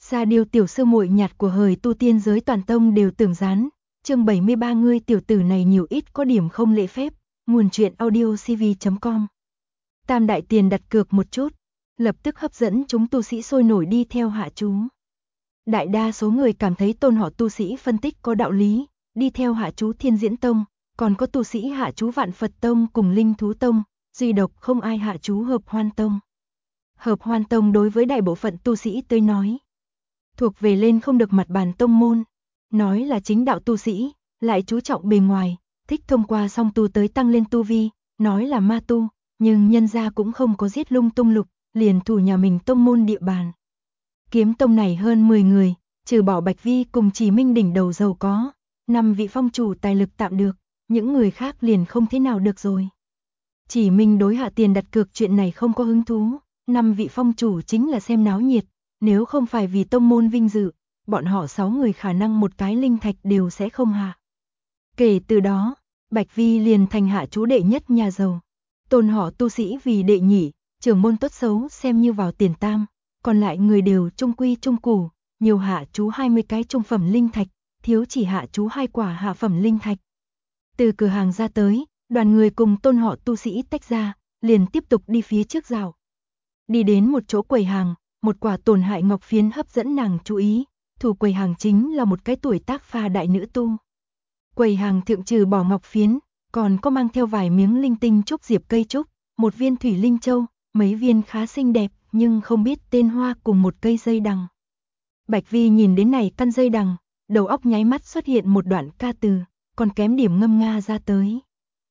Sa Điêu tiểu sư muội nhạt của hời tu tiên giới toàn tông đều tưởng dán. Chương 73 ngươi tiểu tử này nhiều ít có điểm không lễ phép. Nguồn truyện audiocv.com. Tam đại tiền đặt cược một chút, lập tức hấp dẫn chúng tu sĩ sôi nổi đi theo hạ chú. Đại đa số người cảm thấy tôn họ tu sĩ phân tích có đạo lý, đi theo hạ chú Thiên Diễn Tông, còn có tu sĩ hạ chú Vạn Phật Tông cùng Linh Thú Tông, duy độc không ai hạ chú Hợp Hoan Tông. Hợp Hoan Tông đối với đại bộ phận tu sĩ tới nói, thuộc về lên không được mặt bàn tông môn, nói là chính đạo tu sĩ, lại chú trọng bề ngoài, thích thông qua song tu tới tăng lên tu vi, nói là ma tu, nhưng nhân gia cũng không có giết lung tung lục, liền thủ nhà mình tông môn địa bàn. Kiếm tông này hơn 10 người, trừ bỏ Bạch Vi cùng Chỉ Minh đỉnh đầu giàu có, 5 vị phong chủ tài lực tạm được, những người khác liền không thế nào được rồi. Chỉ Minh đối hạ tiền đặt cược chuyện này không có hứng thú, 5 vị phong chủ chính là xem náo nhiệt, nếu không phải vì tông môn vinh dự, bọn họ 6 người khả năng một cái linh thạch đều sẽ không hạ. Kể từ đó, Bạch Vi liền thành hạ chú đệ nhất nhà giàu. Tôn họ tu sĩ vì đệ nhị, trưởng môn tốt xấu xem như vào tiền tam, còn lại người đều trung quy trung củ, nhiều hạ chú 20 cái trung phẩm linh thạch, thiếu chỉ hạ chú 2 quả hạ phẩm linh thạch. Từ cửa hàng ra tới, đoàn người cùng tôn họ tu sĩ tách ra, liền tiếp tục đi phía trước rào. Đi đến một chỗ quầy hàng, một quả tổn hại ngọc phiến hấp dẫn nàng chú ý, thủ quầy hàng chính là một cái tuổi tác pha đại nữ tu. Quầy hàng thượng trừ bỏ ngọc phiến, còn có mang theo vài miếng linh tinh trúc diệp cây trúc, một viên thủy linh châu, mấy viên khá xinh đẹp nhưng không biết tên hoa cùng một cây dây đằng. Bạch Vi nhìn đến này căn dây đằng, đầu óc nháy mắt xuất hiện một đoạn ca từ, còn kém điểm ngâm nga ra tới.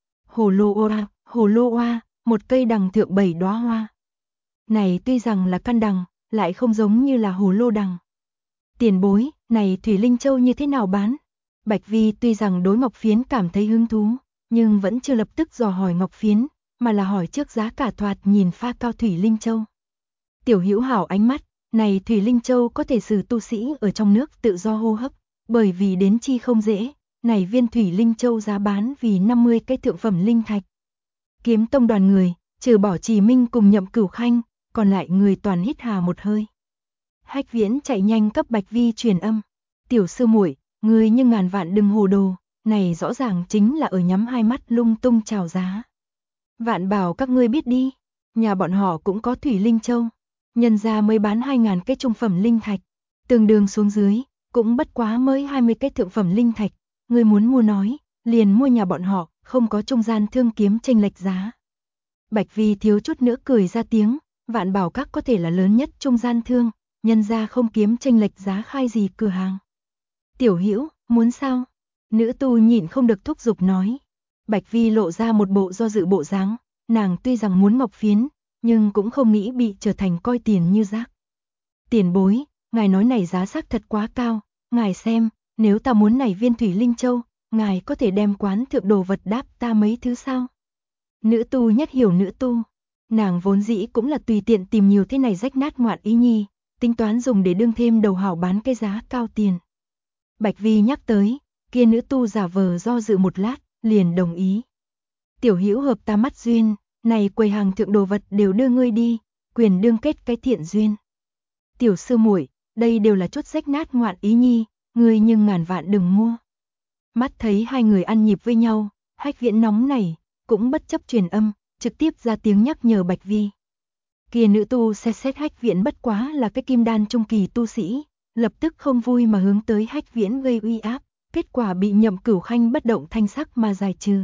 Hồ lô oa, một cây đằng thượng 7 đóa hoa. Này tuy rằng là căn đằng, lại không giống như là hồ lô đằng. Tiền bối, này thủy linh châu như thế nào bán? Bạch Vi tuy rằng đối ngọc phiến cảm thấy hứng thú, nhưng vẫn chưa lập tức dò hỏi ngọc phiến, mà là hỏi trước giá cả thoạt nhìn pha cao thủy linh châu. Tiểu Hữu hảo ánh mắt, này thủy linh châu có thể sử tu sĩ ở trong nước tự do hô hấp, bởi vì đến chi không dễ, này viên thủy linh châu giá bán vì 50 cái thượng phẩm linh thạch. Kiếm tông đoàn người, trừ bỏ Chỉ Minh cùng Nhậm Cửu Khanh, còn lại người toàn hít hà một hơi. Hách Viễn chạy nhanh cấp Bạch Vi truyền âm, tiểu sư muội, ngươi nhưng ngàn vạn đừng hồ đồ, này rõ ràng chính là ở nhắm hai mắt lung tung chào giá. Vạn bảo các ngươi biết đi, nhà bọn họ cũng có thủy linh châu, nhân ra mới bán 2.000 cái trung phẩm linh thạch, tương đương xuống dưới, cũng bất quá mới 20 cái thượng phẩm linh thạch, ngươi muốn mua nói, liền mua nhà bọn họ, không có trung gian thương kiếm chênh lệch giá. Bạch Vi thiếu chút nữa cười ra tiếng, Vạn bảo các có thể là lớn nhất trung gian thương, nhân ra không kiếm chênh lệch giá khai gì cửa hàng. Tiểu Hữu, muốn sao? Nữ tu nhịn không được thúc giục nói. Bạch Vi lộ ra một bộ do dự bộ dáng, nàng tuy rằng muốn ngọc phiến, nhưng cũng không nghĩ bị trở thành coi tiền như rác. Tiền bối, ngài nói này giá xác thật quá cao, ngài xem, nếu ta muốn này viên thủy linh châu, ngài có thể đem quán thượng đồ vật đáp ta mấy thứ sao? Nữ tu nhất hiểu nữ tu, nàng vốn dĩ cũng là tùy tiện tìm nhiều thế này rách nát ngoạn ý nhi, tính toán dùng để đương thêm đầu hảo bán cái giá cao tiền. Bạch Vi nhắc tới, kia nữ tu giả vờ do dự một lát, liền đồng ý. Tiểu Hữu hợp ta mắt duyên, này quầy hàng thượng đồ vật đều đưa ngươi đi, quyền đương kết cái thiện duyên. Tiểu sư muội, đây đều là chút rách nát ngoạn ý nhi, ngươi nhưng ngàn vạn đừng mua. Mắt thấy hai người ăn nhịp với nhau, Hách Viễn nóng nảy, cũng bất chấp truyền âm, trực tiếp ra tiếng nhắc nhở Bạch Vi. Kia nữ tu xét Hách Viễn bất quá là cái kim đan trung kỳ tu sĩ, lập tức không vui mà hướng tới Hách Viễn gây uy áp, kết quả bị Nhậm Cửu Khanh bất động thanh sắc mà giải trừ.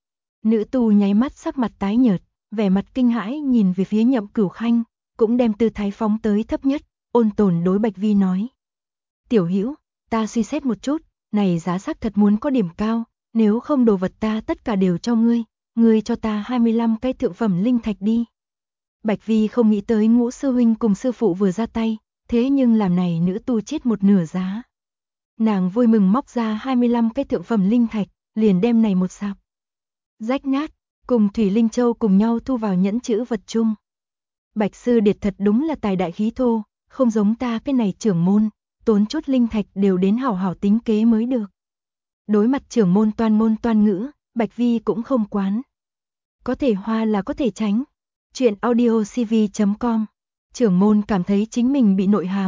Nữ tu nháy mắt sắc mặt tái nhợt, vẻ mặt kinh hãi nhìn về phía Nhậm Cửu Khanh, cũng đem tư thái phóng tới thấp nhất, ôn tồn đối Bạch Vi nói. Tiểu Hữu, ta suy xét một chút, này giá sắc thật muốn có điểm cao, nếu không đồ vật ta tất cả đều cho ngươi, ngươi cho ta 25 cái thượng phẩm linh thạch đi. Bạch Vi không nghĩ tới Ngũ sư huynh cùng sư phụ vừa ra tay, thế nhưng làm này nữ tu chết một nửa giá. Nàng vui mừng móc ra 25 cái thượng phẩm linh thạch, liền đem này một sạp rách nát, cùng thủy linh châu cùng nhau thu vào nhẫn chữ vật chung. Bạch sư điệt thật đúng là tài đại khí thô, không giống ta cái này trưởng môn, tốn chút linh thạch đều đến hảo hảo tính kế mới được. Đối mặt trưởng môn toan ngôn toan ngữ, Bạch Vi cũng không quán. Có thể hoa là có thể tránh. Chuyện audiocv.com. Trưởng môn cảm thấy chính mình bị nội hàm,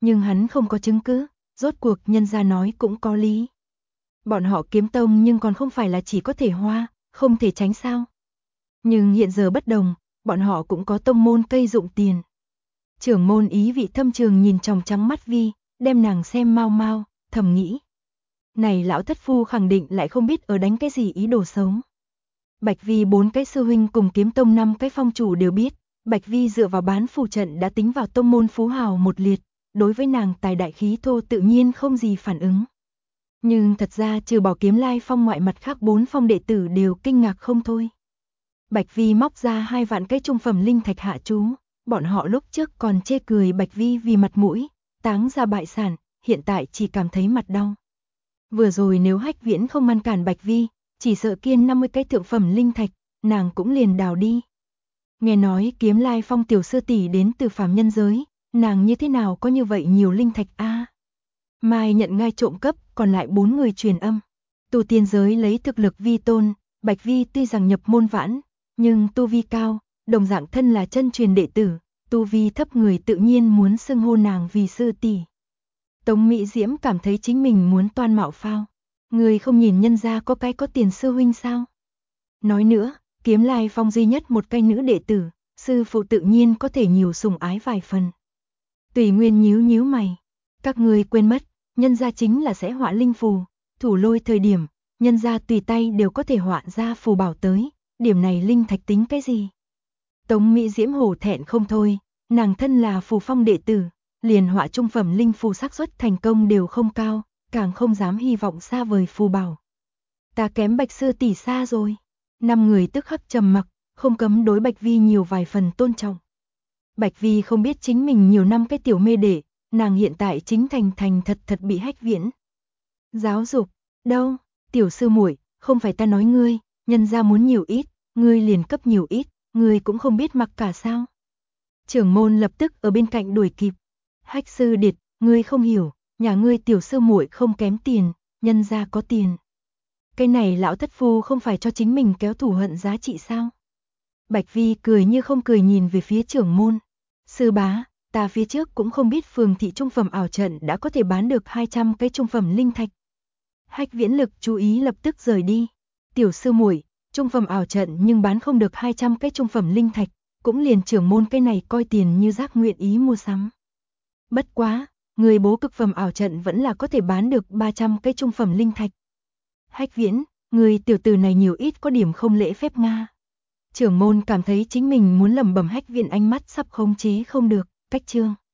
Nhưng hắn không có chứng cứ, rốt cuộc nhân gia nói cũng có lý. Bọn họ kiếm tông nhưng còn không phải là chỉ có thể hoa, không thể tránh sao. Nhưng hiện giờ bất đồng, bọn họ cũng có tông môn cây dụng tiền. Trưởng môn ý vị thâm trường nhìn tròng trắng mắt Vi, đem nàng xem mau mau, thầm nghĩ. Này lão thất phu khẳng định lại không biết ở đánh cái gì ý đồ xấu. Bạch Vi 4 cái sư huynh cùng kiếm tông 5 cái phong chủ đều biết, Bạch Vi dựa vào bán phù trận đã tính vào tông môn phú hào một liệt, đối với nàng tài đại khí thô tự nhiên không gì phản ứng. Nhưng thật ra trừ bỏ Kiếm Lai Phong ngoại mặt khác 4 phong đệ tử đều kinh ngạc không thôi. Bạch Vi móc ra 2 vạn cái trung phẩm linh thạch hạ chú, bọn họ lúc trước còn chê cười Bạch Vi vì mặt mũi, táng ra bại sản, hiện tại chỉ cảm thấy mặt đau. Vừa rồi nếu Hách Viễn không ngăn cản Bạch Vi, chỉ sợ kiên 50 cái thượng phẩm linh thạch, nàng cũng liền đào đi. Nghe nói Kiếm Lai Phong tiểu sư tỷ đến từ phàm nhân giới, nàng như thế nào có như vậy nhiều linh thạch a? Mai nhận ngay trộm cắp, còn lại 4 người truyền âm. Tu tiên giới lấy thực lực vi tôn, Bạch Vi tuy rằng nhập môn vãn, nhưng tu vi cao, đồng dạng thân là chân truyền đệ tử, tu vi thấp người tự nhiên muốn xưng hô nàng vì sư tỷ. Tống Mỹ Diễm cảm thấy chính mình muốn toan mạo phao. Người không nhìn nhân gia có cái có tiền sư huynh sao? Nói nữa, Kiếm Lai Phong duy nhất một cái nữ đệ tử, sư phụ tự nhiên có thể nhiều sủng ái vài phần. Tùy Nguyên nhíu nhíu mày. Các người quên mất, nhân gia chính là sẽ họa linh phù, thủ lôi thời điểm, nhân gia tùy tay đều có thể họa ra phù bảo tới, điểm này linh thạch tính cái gì? Tống Mỹ Diễm hổ thẹn không thôi, nàng thân là phù phong đệ tử, liền họa trung phẩm linh phù xác suất thành công đều không cao, càng không dám hy vọng xa vời phù bảo. Ta kém Bạch sư tỷ xa rồi. 5 người tức khắc trầm mặc, không cấm đối Bạch Vi nhiều vài phần tôn trọng. Bạch Vi không biết chính mình nhiều năm cái tiểu mê đệ, nàng hiện tại chính thành thật bị Hách Viễn giáo dục. Đâu, tiểu sư muội, không phải ta nói ngươi, nhân gia muốn nhiều ít, ngươi liền cấp nhiều ít, ngươi cũng không biết mặc cả sao? Trưởng môn lập tức ở bên cạnh đuổi kịp. Hách sư điệt, ngươi không hiểu, nhà ngươi tiểu sư muội không kém tiền, nhân gia có tiền. Cái này lão thất phu không phải cho chính mình kéo thù hận giá trị sao? Bạch Vi cười như không cười nhìn về phía trưởng môn. Sư bá, ta phía trước cũng không biết phường thị trung phẩm ảo trận đã có thể bán được 200 cái trung phẩm linh thạch. Hách Viễn lực chú ý lập tức rời đi. Tiểu sư muội, trung phẩm ảo trận nhưng bán không được 200 cái trung phẩm linh thạch, cũng liền trưởng môn cái này coi tiền như rác nguyện ý mua sắm. Bất quá, người bố cực phẩm ảo trận vẫn là có thể bán được 300 cái trung phẩm linh thạch. Hách Viễn, người tiểu tử này nhiều ít có điểm không lễ phép nga. Trưởng môn cảm thấy chính mình muốn lẩm bẩm Hách Viễn ánh mắt sắp khống chế không được, cách chương.